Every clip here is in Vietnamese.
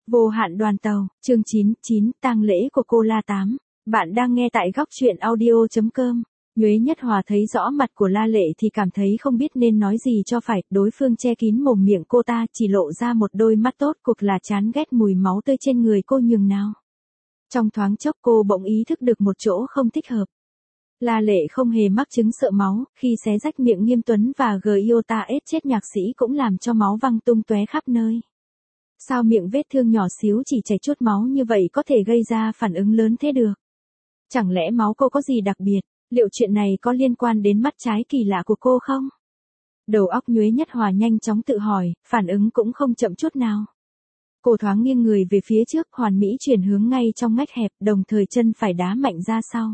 Vô hạn đoàn tàu, chương 99, tang lễ của cô La Tám. Bạn đang nghe tại góc truyện audio.com. Nhuế Nhất Hòa thấy rõ mặt của La Lệ thì cảm thấy không biết nên nói gì cho phải, đối phương che kín mồm miệng cô ta, chỉ lộ ra một đôi mắt tốt cuộc là chán ghét mùi máu tươi trên người cô nhường nào. Trong thoáng chốc cô bỗng ý thức được một chỗ không thích hợp. La Lệ không hề mắc chứng sợ máu, khi xé rách miệng Nghiêm Tuấn và Giota ết chết nhạc sĩ cũng làm cho máu văng tung tóe khắp nơi. Sao miệng vết thương nhỏ xíu chỉ chảy chút máu như vậy có thể gây ra phản ứng lớn thế được? Chẳng lẽ máu cô có gì đặc biệt? Liệu chuyện này có liên quan đến mắt trái kỳ lạ của cô không? Đầu óc Nhuế Nhất Hòa nhanh chóng tự hỏi, phản ứng cũng không chậm chút nào. Cô thoáng nghiêng người về phía trước, hoàn mỹ chuyển hướng ngay trong ngách hẹp, đồng thời chân phải đá mạnh ra sau.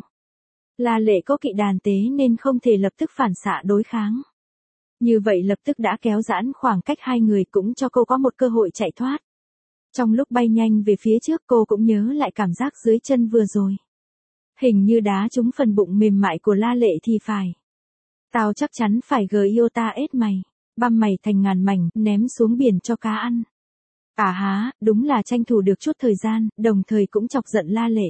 La Lệ có kỵ đàn tế nên không thể lập tức phản xạ đối kháng. Như vậy lập tức đã kéo giãn khoảng cách hai người, cũng cho cô có một cơ hội chạy thoát. Trong lúc bay nhanh về phía trước cô cũng nhớ lại cảm giác dưới chân vừa rồi. Hình như đá trúng phần bụng mềm mại của La Lệ thì phải. Tao chắc chắn phải Giota ết mày, băm mày thành ngàn mảnh, ném xuống biển cho cá ăn. À há, đúng là tranh thủ được chút thời gian, đồng thời cũng chọc giận La Lệ.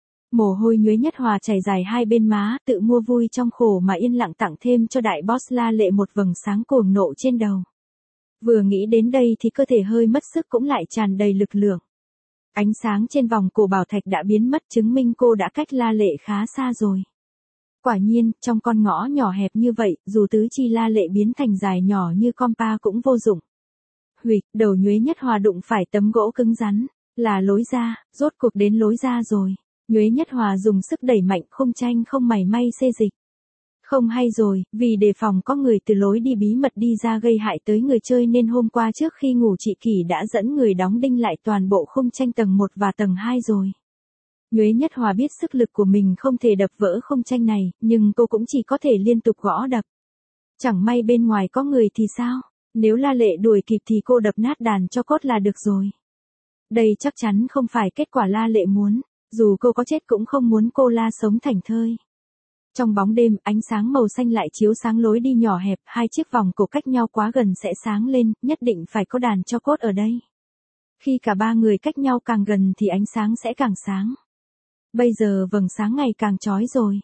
Mồ hôi Nhuế Nhất Hòa chảy dài hai bên má, tự mua vui trong khổ mà yên lặng tặng thêm cho đại boss La Lệ một vầng sáng cuồng nộ trên đầu. Vừa nghĩ đến đây thì cơ thể hơi mất sức cũng lại tràn đầy lực lượng. Ánh sáng trên vòng cổ bảo thạch đã biến mất, chứng minh cô đã cách La Lệ khá xa rồi. Quả nhiên, trong con ngõ nhỏ hẹp như vậy, dù tứ chi La Lệ biến thành dài nhỏ như compa cũng vô dụng. Huỵch, đầu Nhuế Nhất Hòa đụng phải tấm gỗ cứng rắn, là lối ra, rốt cuộc đến lối ra rồi. Nhuế Nhất Hòa dùng sức đẩy mạnh, khung tranh không mảy may xê dịch. Không hay rồi, vì đề phòng có người từ lối đi bí mật đi ra gây hại tới người chơi nên hôm qua trước khi ngủ chị Kỳ đã dẫn người đóng đinh lại toàn bộ khung tranh tầng 1 và tầng 2 rồi. Nhuế Nhất Hòa biết sức lực của mình không thể đập vỡ khung tranh này, nhưng cô cũng chỉ có thể liên tục gõ đập. Chẳng may bên ngoài có người thì sao? Nếu La Lệ đuổi kịp thì cô đập nát đàn cho cốt là được rồi. Đây chắc chắn không phải kết quả La Lệ muốn. Dù cô có chết cũng không muốn cô La sống thảnh thơi. Trong bóng đêm, ánh sáng màu xanh lại chiếu sáng lối đi nhỏ hẹp, hai chiếc vòng cổ cách nhau quá gần sẽ sáng lên, nhất định phải có đàn cho cốt ở đây. Khi cả ba người cách nhau càng gần thì ánh sáng sẽ càng sáng. Bây giờ vầng sáng ngày càng chói rồi.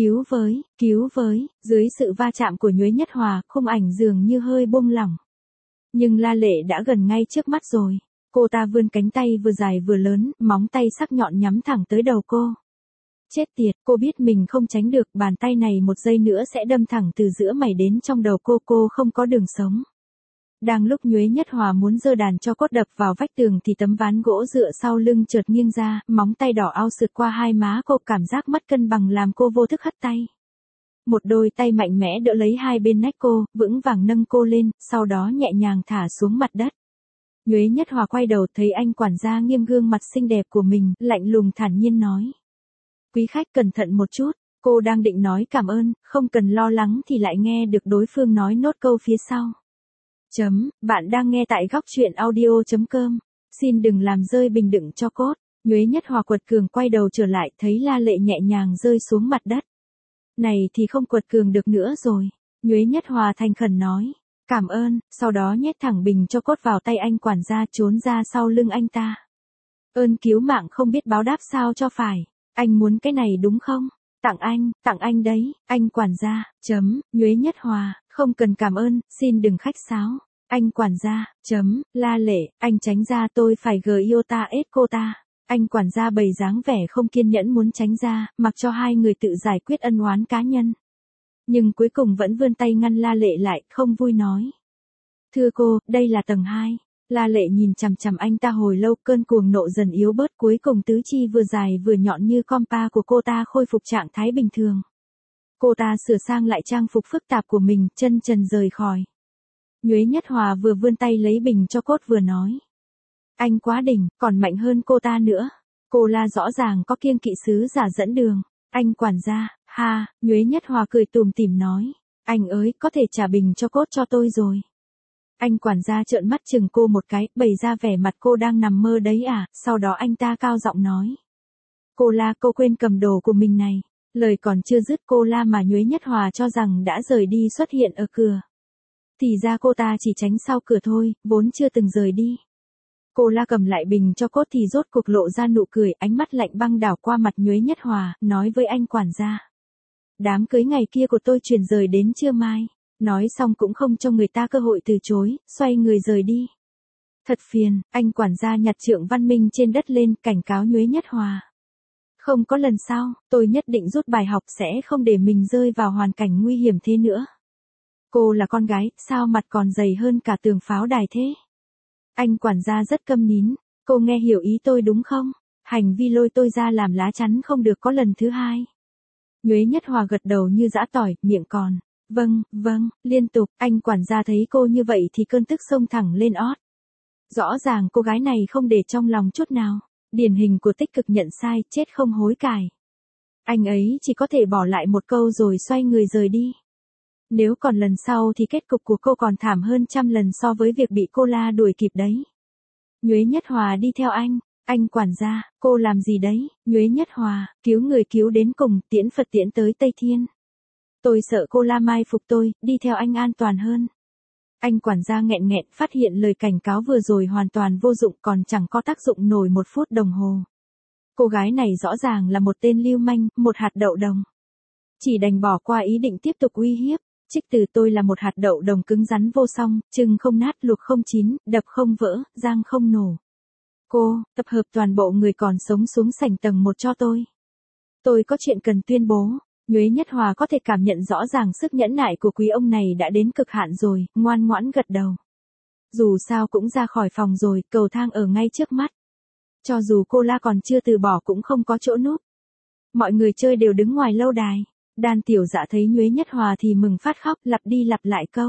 Cứu với, dưới sự va chạm của Nhuế Nhất Hòa, khung ảnh dường như hơi buông lỏng. Nhưng La Lệ đã gần ngay trước mắt rồi. Cô ta vươn cánh tay vừa dài vừa lớn, móng tay sắc nhọn nhắm thẳng tới đầu cô. Chết tiệt, cô biết mình không tránh được, bàn tay này một giây nữa sẽ đâm thẳng từ giữa mày đến trong đầu cô không có đường sống. Đang lúc Nhuế Nhất Hòa muốn giơ đàn cho cốt đập vào vách tường thì tấm ván gỗ dựa sau lưng chợt nghiêng ra, móng tay đỏ ao sượt qua hai má cô, cảm giác mất cân bằng làm cô vô thức hất tay. Một đôi tay mạnh mẽ đỡ lấy hai bên nách cô, vững vàng nâng cô lên, sau đó nhẹ nhàng thả xuống mặt đất. Nhuế Nhất Hòa quay đầu thấy anh quản gia Nghiêm gương mặt xinh đẹp của mình, lạnh lùng thản nhiên nói. Quý khách cẩn thận một chút, cô đang định nói cảm ơn, không cần lo lắng thì lại nghe được đối phương nói nốt câu phía sau. Bạn đang nghe tại góc truyện audio.com. Xin đừng làm rơi bình đựng cho cốt. Nhuế Nhất Hòa quật cường quay đầu trở lại thấy La Lệ nhẹ nhàng rơi xuống mặt đất. Này thì không quật cường được nữa rồi. Nhuế Nhất Hòa thành khẩn nói. Cảm ơn, sau đó nhét thẳng bình cho cốt vào tay anh quản gia trốn ra sau lưng anh ta. Ơn cứu mạng không biết báo đáp sao cho phải. Anh muốn cái này đúng không? Tặng anh đấy, anh quản gia, Nhuế Nhất Hòa, không cần cảm ơn, xin đừng khách sáo. Anh quản gia, La Lệ, anh tránh ra tôi phải Giota ết cô ta. Anh quản gia bày dáng vẻ không kiên nhẫn muốn tránh ra, mặc cho hai người tự giải quyết ân oán cá nhân. Nhưng cuối cùng vẫn vươn tay ngăn La Lệ lại, không vui nói. Thưa cô, đây là tầng 2. La Lệ nhìn chằm chằm anh ta hồi lâu, cơn cuồng nộ dần yếu bớt, cuối cùng tứ chi vừa dài vừa nhọn như compa của cô ta khôi phục trạng thái bình thường. Cô ta sửa sang lại trang phục phức tạp của mình, chân trần rời khỏi. Nhuế Nhất Hòa vừa vươn tay lấy bình cho cốt vừa nói. Anh quá đỉnh, còn mạnh hơn cô ta nữa. Cô La rõ ràng có kiêng kỵ sứ giả dẫn đường. Anh quản gia, ha, Nhuế Nhất Hòa cười tủm tỉm nói. Anh ơi, có thể trả bình cho cốt cho tôi rồi. Anh quản gia trợn mắt chừng cô một cái, bày ra vẻ mặt cô đang nằm mơ đấy à, sau đó anh ta cao giọng nói. Cô La, cô quên cầm đồ của mình này. Lời còn chưa dứt cô La mà Nhuế Nhất Hòa cho rằng đã rời đi xuất hiện ở cửa. Thì ra cô ta chỉ tránh sau cửa thôi, vốn chưa từng rời đi. Cô La cầm lại bình cho cốt thì rốt cuộc lộ ra nụ cười, ánh mắt lạnh băng đảo qua mặt Nhuế Nhất Hòa, nói với anh quản gia. Đám cưới ngày kia của tôi chuyển rời đến trưa mai. Nói xong cũng không cho người ta cơ hội từ chối, xoay người rời đi. Thật phiền, anh quản gia nhặt trượng văn minh trên đất lên, cảnh cáo Nhuế Nhất Hòa. Không có lần sau, tôi nhất định rút bài học sẽ không để mình rơi vào hoàn cảnh nguy hiểm thế nữa. Cô là con gái, sao mặt còn dày hơn cả tường pháo đài thế? Anh quản gia rất câm nín, cô nghe hiểu ý tôi đúng không? Hành vi lôi tôi ra làm lá chắn không được có lần thứ hai. Nhuế Nhất Hòa gật đầu như giã tỏi, miệng còn. Vâng, liên tục, anh quản gia thấy cô như vậy thì cơn tức xông thẳng lên ót. Rõ ràng cô gái này không để trong lòng chút nào, điển hình của tích cực nhận sai, chết không hối cải. Anh ấy chỉ có thể bỏ lại một câu rồi xoay người rời đi. Nếu còn lần sau thì kết cục của cô còn thảm hơn trăm lần so với việc bị cô La đuổi kịp đấy. Nhuế Nhất Hòa đi theo anh quản gia, cô làm gì đấy? Nhuế Nhất Hòa, cứu người cứu đến cùng, tiễn Phật tiễn tới Tây Thiên. Tôi sợ cô La mai phục tôi, đi theo anh an toàn hơn. Anh quản gia nghẹn nghẹn phát hiện lời cảnh cáo vừa rồi hoàn toàn vô dụng, còn chẳng có tác dụng nổi 1 phút đồng hồ. Cô gái này rõ ràng là một tên lưu manh, một hạt đậu đồng. Chỉ đành bỏ qua ý định tiếp tục uy hiếp. Trích từ tôi là một hạt đậu đồng cứng rắn vô song, chưng không nát, luộc không chín, đập không vỡ, rang không nổ. Cô, tập hợp toàn bộ người còn sống xuống sảnh tầng 1 cho tôi. Tôi có chuyện cần tuyên bố. Nhuế Nhất Hòa có thể cảm nhận rõ ràng sức nhẫn nại của quý ông này đã đến cực hạn rồi, ngoan ngoãn gật đầu. Dù sao cũng ra khỏi phòng rồi, cầu thang ở ngay trước mắt. Cho dù cô La còn chưa từ bỏ cũng không có chỗ núp. Mọi người chơi đều đứng ngoài lâu đài. Đan Tiểu Dã thấy Nhuế Nhất Hòa thì mừng phát khóc, lặp đi lặp lại câu.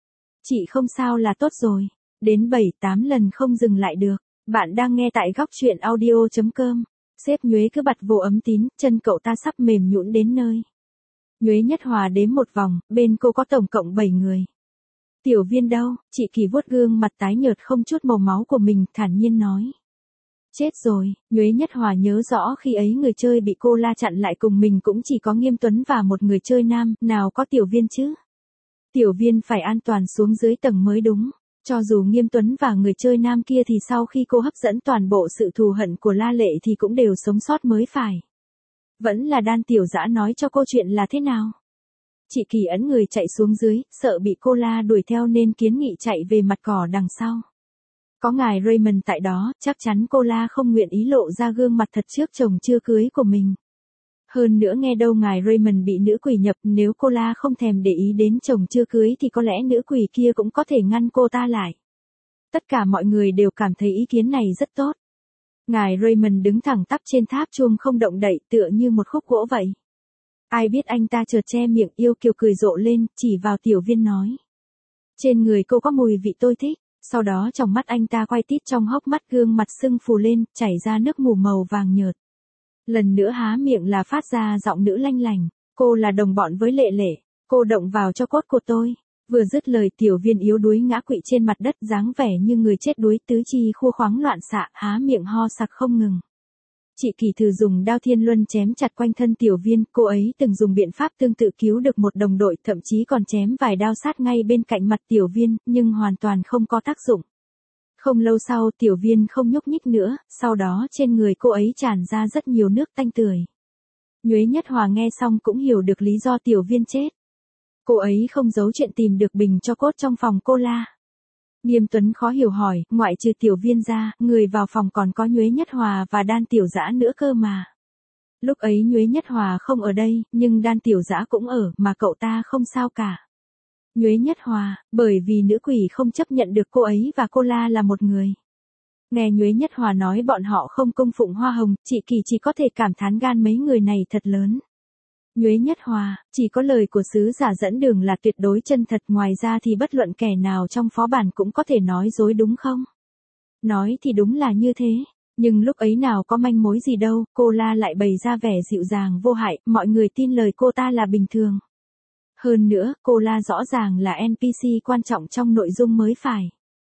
Chị không sao là tốt rồi. Đến 7-8 lần không dừng lại được. Bạn đang nghe tại góc truyện audio.com. Sếp Nhuế cứ bật vô ấm tín, chân cậu ta sắp mềm nhũn đến nơi. Nhuế Nhất Hòa đếm một vòng, bên cô có tổng cộng 7 người. Tiểu Viên đâu? Chị Kỳ vuốt gương mặt tái nhợt không chút màu máu của mình, thản nhiên nói. Chết rồi, Nhuế Nhất Hòa nhớ rõ khi ấy người chơi bị cô La chặn lại cùng mình cũng chỉ có Nghiêm Tuấn và một người chơi nam, nào có Tiểu Viên chứ? Tiểu Viên phải an toàn xuống dưới tầng mới đúng. Cho dù Nghiêm Tuấn và người chơi nam kia thì sau khi cô hấp dẫn toàn bộ sự thù hận của La Lệ thì cũng đều sống sót mới phải. Vẫn là Đan Tiểu Dã nói cho cô chuyện là thế nào. Chị Kỳ ấn người chạy xuống dưới, sợ bị cô La đuổi theo nên kiến nghị chạy về mặt cỏ đằng sau. Có ngài Raymond tại đó, chắc chắn cô La không nguyện ý lộ ra gương mặt thật trước chồng chưa cưới của mình. Hơn nữa nghe đâu ngài Raymond bị nữ quỷ nhập, nếu cô La không thèm để ý đến chồng chưa cưới thì có lẽ nữ quỷ kia cũng có thể ngăn cô ta lại. Tất cả mọi người đều cảm thấy ý kiến này rất tốt. Ngài Raymond đứng thẳng tắp trên tháp chuông không động đậy, tựa như một khúc gỗ vậy. Ai biết anh ta chợt che miệng yêu kiều cười rộ lên, chỉ vào Tiểu Viên nói. Trên người cô có mùi vị tôi thích. Sau đó trong mắt anh ta quay tít, trong hốc mắt gương mặt sưng phù lên, chảy ra nước mù màu vàng nhợt. Lần nữa há miệng là phát ra giọng nữ lanh lành. Cô là đồng bọn với Lệ Lệ. Cô động vào cho cốt của tôi. Vừa dứt lời Tiểu Viên yếu đuối ngã quỵ trên mặt đất, dáng vẻ như người chết đuối, tứ chi khua khoáng loạn xạ, há miệng ho sặc không ngừng. Chị Kỳ thử dùng đao thiên luân chém chặt quanh thân Tiểu Viên, cô ấy từng dùng biện pháp tương tự cứu được một đồng đội, thậm chí còn chém vài đao sát ngay bên cạnh mặt Tiểu Viên, nhưng hoàn toàn không có tác dụng. Không lâu sau Tiểu Viên không nhúc nhích nữa, sau đó trên người cô ấy tràn ra rất nhiều nước tanh tưởi. Nhuế Nhất Hòa nghe xong cũng hiểu được lý do Tiểu Viên chết. Cô ấy không giấu chuyện tìm được bình cho cốt trong phòng cô La. Nghiêm Tuấn khó hiểu hỏi, ngoại trừ Tiểu Viên ra, người vào phòng còn có Nhuế Nhất Hòa và Đan Tiểu Dã nữa cơ mà. Lúc ấy Nhuế Nhất Hòa không ở đây, nhưng Đan Tiểu Dã cũng ở, mà cậu ta không sao cả. Nhuế Nhất Hòa, bởi vì nữ quỷ không chấp nhận được cô ấy và cô La là một người. Nghe Nhuế Nhất Hòa nói bọn họ không cung phụng hoa hồng, chị Kỳ chỉ có thể cảm thán gan mấy người này thật lớn. Nhuế Nhất Hòa, chỉ có lời của sứ giả dẫn đường là tuyệt đối chân thật, ngoài ra thì bất luận kẻ nào trong phó bản cũng có thể nói dối đúng không? Nói thì đúng là như thế, nhưng lúc ấy nào có manh mối gì đâu, cô La lại bày ra vẻ dịu dàng vô hại, mọi người tin lời cô ta là bình thường. Hơn nữa, cô La rõ ràng là NPC quan trọng trong nội dung mới phải.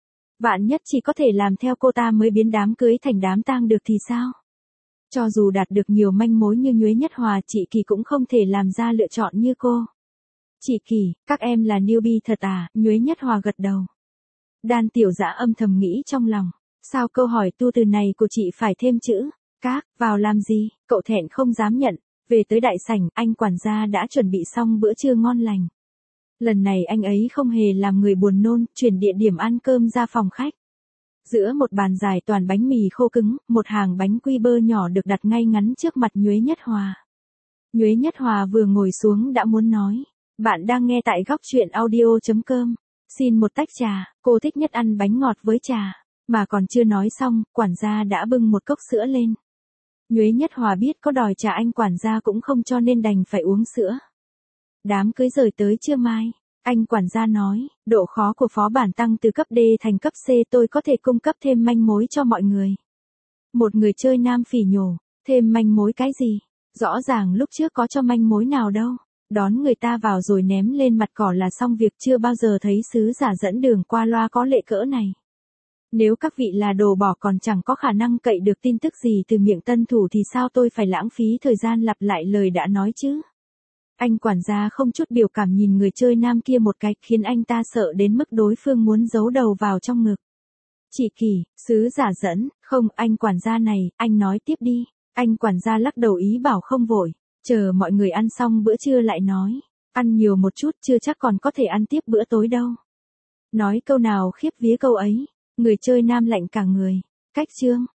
Vạn nhất chỉ có thể làm theo cô ta mới biến đám cưới thành đám tang được thì sao? Cho dù đạt được nhiều manh mối như Nhuế Nhất Hòa, chị Kỳ cũng không thể làm ra lựa chọn như cô. Chị Kỳ, các em là newbie thật à? Nhuế Nhất Hòa gật đầu. Đan Tiểu Dã âm thầm nghĩ trong lòng. Sao câu hỏi tu từ này của chị phải thêm chữ các vào làm gì? Cậu thẹn không dám nhận. Về tới đại sảnh, anh quản gia đã chuẩn bị xong bữa trưa ngon lành. Lần này anh ấy không hề làm người buồn nôn, chuyển địa điểm ăn cơm ra phòng khách. Giữa một bàn dài toàn bánh mì khô cứng, một hàng bánh quy bơ nhỏ được đặt ngay ngắn trước mặt Nhuế Nhất Hòa. Nhuế Nhất Hòa vừa ngồi xuống đã muốn nói. Bạn đang nghe tại góc chuyện audio.com. Xin một tách trà, cô thích nhất ăn bánh ngọt với trà. Mà còn chưa nói xong, quản gia đã bưng một cốc sữa lên. Nhuế Nhất Hòa biết có đòi trà anh quản gia cũng không cho nên đành phải uống sữa. Đám cưới rời tới trưa mai. Anh quản gia nói, độ khó của phó bản tăng từ cấp D thành cấp C, tôi có thể cung cấp thêm manh mối cho mọi người. Một người chơi nam phỉ nhổ, thêm manh mối cái gì? Rõ ràng lúc trước có cho manh mối nào đâu. Đón người ta vào rồi ném lên mặt cỏ là xong việc, chưa bao giờ thấy sứ giả dẫn đường qua loa có lệ cỡ này. Nếu các vị là đồ bỏ còn chẳng có khả năng cậy được tin tức gì từ miệng tân thủ thì sao tôi phải lãng phí thời gian lặp lại lời đã nói chứ? Anh quản gia không chút biểu cảm nhìn người chơi nam kia một cái, khiến anh ta sợ đến mức đối phương muốn giấu đầu vào trong ngực. Chị Kỳ, sứ giả dẫn, không, anh quản gia này, anh nói tiếp đi. Anh quản gia lắc đầu ý bảo không vội, chờ mọi người ăn xong bữa trưa lại nói. Ăn nhiều một chút chưa chắc còn có thể ăn tiếp bữa tối đâu. Nói câu nào khiếp vía câu ấy, người chơi nam lạnh cả người. Cách chương.